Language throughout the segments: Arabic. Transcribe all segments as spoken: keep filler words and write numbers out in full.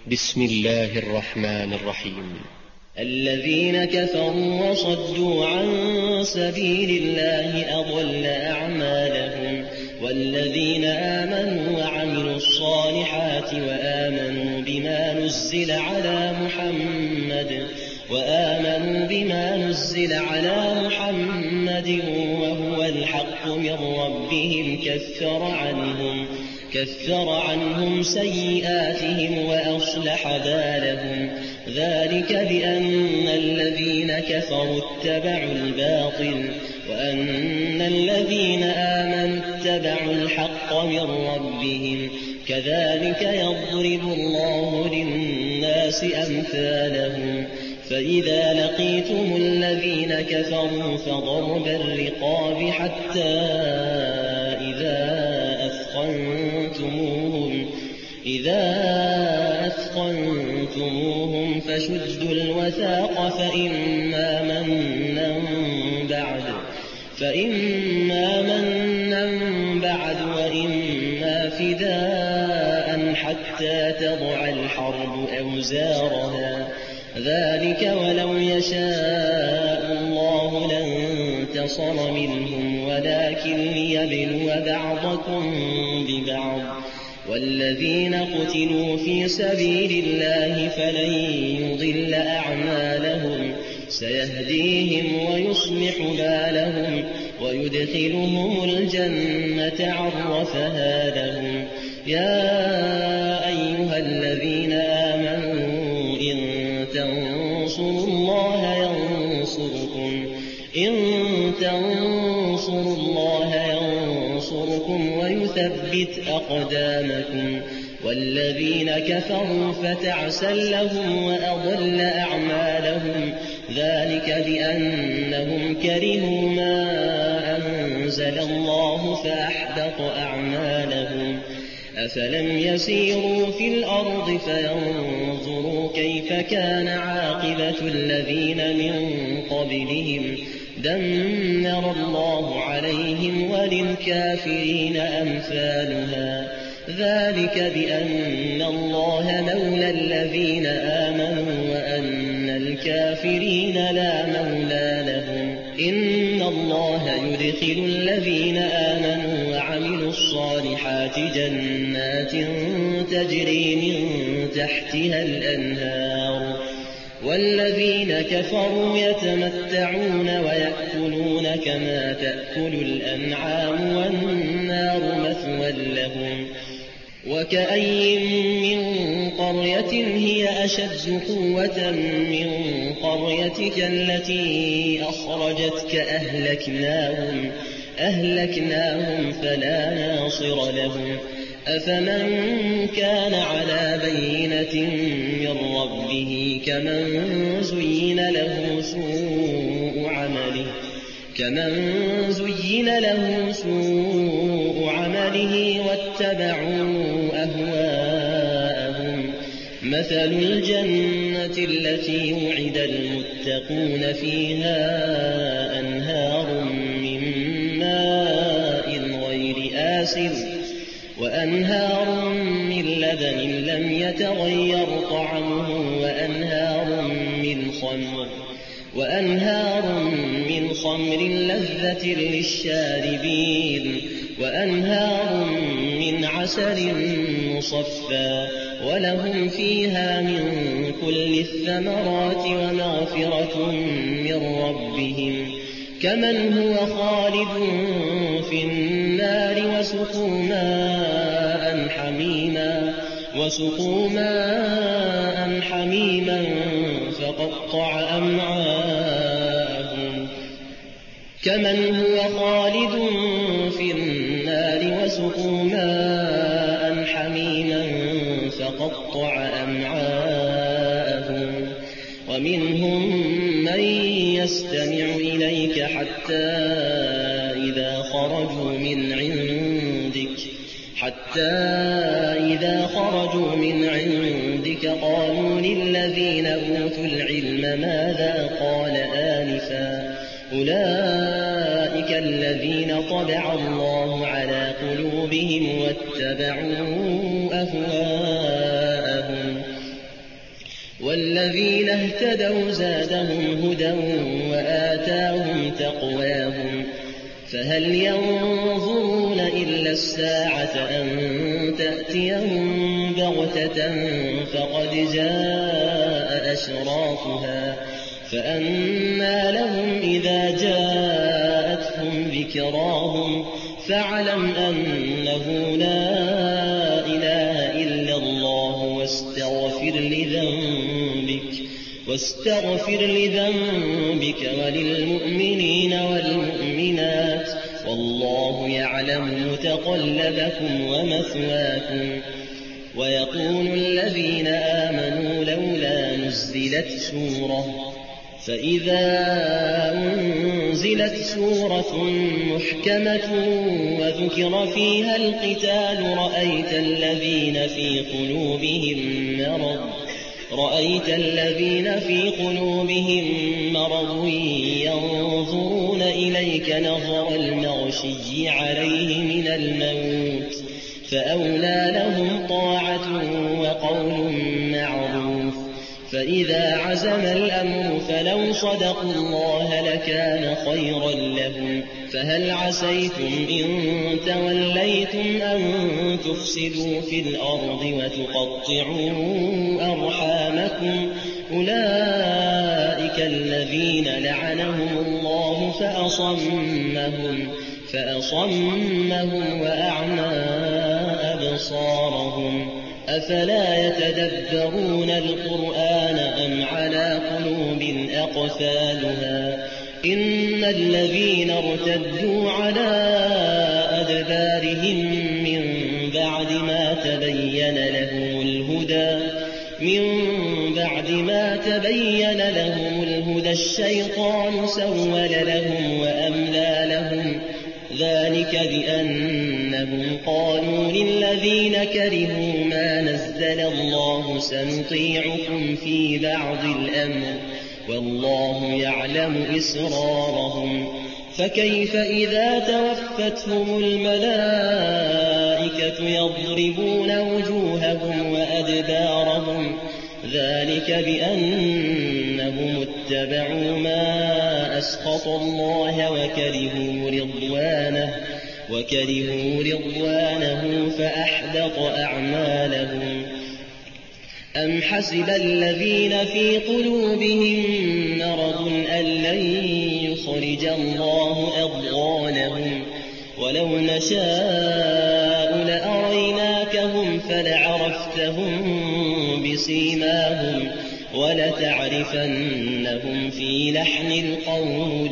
بسم الله الرحمن الرحيم. الذين كفروا وصدوا عن سبيل الله أضل أعمالهم، والذين آمنوا وعملوا الصالحات وآمنوا بما نزل على محمد وآمنوا بما نزل على محمد وهو الحق من ربهم كفر عنهم كفر عنهم سيئاتهم وأصلح بالهم، ذلك بأن الذين كفروا اتبعوا الباطل وأن الذين آمنوا اتبعوا الحق من ربهم، كذلك يضرب الله للناس أمثالهم. فإذا لقيتم الذين كفروا فضرب الرقاب حتى إذا أثخنتموهم إذا أثخنتموهم فشدوا الوثاق فإما منا بعد فإما منا بعد وإما فداء حتى تضع الحرب أوزارها، ذلك ولو يشاء الله لانتصر منهم ولكن ليبلو بعضكم ببعض، والذين قتلوا في سبيل الله فلن يضل أعمالهم، سيهديهم ويصلح بالهم ويدخلهم الجنة عرفها لهم. يا أيها الذين آمنوا إن تنصروا الله ينصركم إن تنصروا الله ينصركم ويثبت أقدامكم، والذين كفروا فتعسا لهم وأضل أعمالهم، ذلك بأنهم كرهوا ما أنزل الله فأحبط أعمالهم. أفلم يسيروا في الأرض فينظروا كيف كان عاقبة الذين من قبلهم، دمر الله عليهم وللكافرين أمثالها، ذلك بأن الله مولى الذين آمنوا وأن الكافرين لا مولى لهم. إن الله يدخل الذين آمنوا وعملوا الصالحات جنات تجري من تحتها الأنهار، والذين كفروا يتمتعون ويأكلون كما تأكل الأنعام والنار مثوى لهم. وكأي من قرية هي أشد قوة من قريتك التي أخرجتك أهلكناهم أهلكناهم فلا ناصر لهم. أفمن كان على بينة من ربه كمن زين له سوء عمله كمن زين له سوء عمله واتبعوا أهواءهم. مثل الجنة التي وعد المتقون فيها أنهار من ماء غير آسن وأنهار من لبن لم يتغير طعمه وأنهار من خمر وأنهار من خمر لذة للشاربين وأنهار من عسل مصفى ولهم فيها من كل الثمرات ومغفرة من ربهم كمن هو خالد في النار وسقوا ماء حميما وسقوا ماء حميما فقطع أمعاءهم كمن هو خالد في النار وسقوا ماء حميما فقطع أمعاءهم. ومنهم من يستمع إليك حتى إذا خرجوا من عندك حتى إذا خرجوا من عندك قالوا للذين أوتوا العلم ماذا قال آنفا أولئك الذين طبع الله على قلوبهم واتبعوا أهواءهم والذين اهتدوا زادهم هدى وآتاهم تقواهم فهل ينظرون إلا الساعة أن تأتيهم بغتة فقد جاء أشراطها فأنى لهم إذا جاءتهم ذكراهم فاعلم أنه لا إله إلا الله واستغفر لذنبك واستغفر لذنبك وللمؤمنين والمؤمنات والله يعلم متقلبكم ومثواكم. ويقول الذين آمنوا لولا نزلت سورة فإذا أنزلت سورة محكمة وذكر فيها القتال رأيت الذين في قلوبهم مرض رأيت الذين في قلوبهم مرض ينظرون إليك نظر المغشي عليه من الموت فأولى لهم طاعة وقول معروف. فإذا عزم الأمر فلو صدقوا الله لكان خيرا لهم. فهل عسيتم إن توليتم أن تفسدوا في الأرض وتقطعوا أرحامكم أولئك الذين لعنهم الله فأصمهم فأصمهم وأعمى أبصارهم. أفلا يتدبرون القرآن أم على قلوب أقفالها إن الذين ارتدوا على أدبارهم من بعد ما تبين لهم الهدى من بعد ما تبين لهم الهدى الشيطان سول لهم وأملى لهم ذلك بأنهم قالوا للذين كرهوا ما نزل الله سنطيعكم في بعض الأمر والله يعلم إسرارهم. فكيف إذا توفتهم الملائكة يضربون وجوههم وأدبارهم ذلك بأنهم اتبعوا ما أسخط الله وكرهوا رضوانه وكرهوا رضوانه فأحبط أعمالهم. أم حسب الذين في قلوبهم مرض أن لن يخرج الله أضغانهم ولو نشاء لأريناكهم فلعرفتهم بسيماهم ولتعرفنهم في لحن القول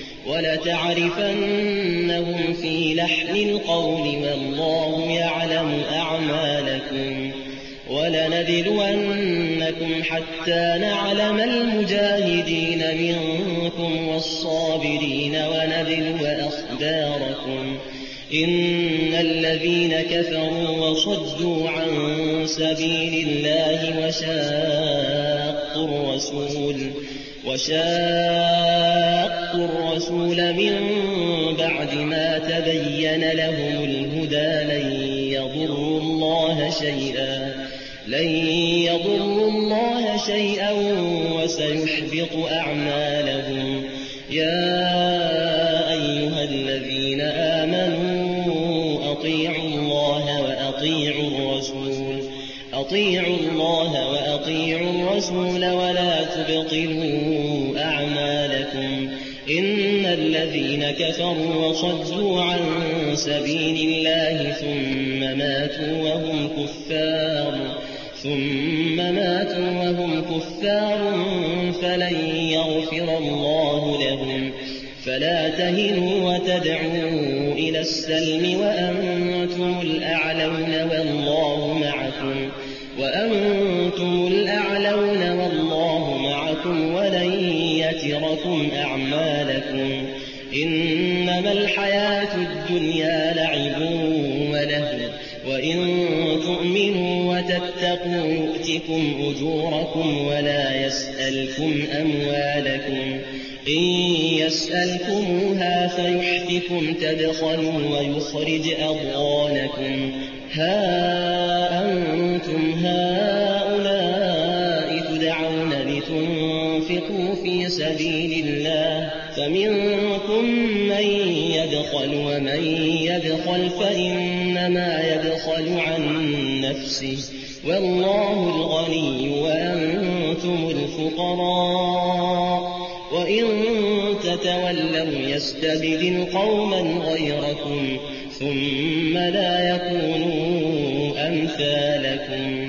ولتعرفنهم في لحن القول والله يعلم أعمالكم. ولنبلونكم حتى نعلم المجاهدين منكم والصابرين ونبلو أخباركم. إن الذين كفروا وصدوا عن سبيل الله وشاقوا الرسول وشاقوا الرسول من بعد ما تبين لهم الهدى لن يضروا الله شيئا لن يضروا الله شيئا وسيحبط أعمالهم. يا أيها الذين آمنوا أطيعوا الله وأطيعوا الرسول أطيعوا الله وأطيعوا الرسول ولا تبطلوا أعمالكم. إن الذين كفروا وصدوا عن سبيل الله ثم ماتوا وهم كفار ثم ماتوا وهم كفار فلن يغفر الله لهم. فلا تهنوا وتدعوا إلى السلم وأنتم الأعلون والله معكم وأنتم الأعلون والله معكم ولن يتركم أعمالكم. إنما الحياة الدنيا لعب ولهو وإن تؤمنوا وتتقوا يؤتكم أجوركم ولا يسألكم أموالكم. إن يسألكموها فيحفكم تبخلوا ويخرج أضغانكم. ها أنتم هؤلاء تدعون سبيل الله فمنكم من يبخل ومن يبخل فإنما يبخل عن نفسه والله الغني وأنتم الفقراء وإن تتولوا يستبدل قوما غيركم ثم لا يكونوا أمثالكم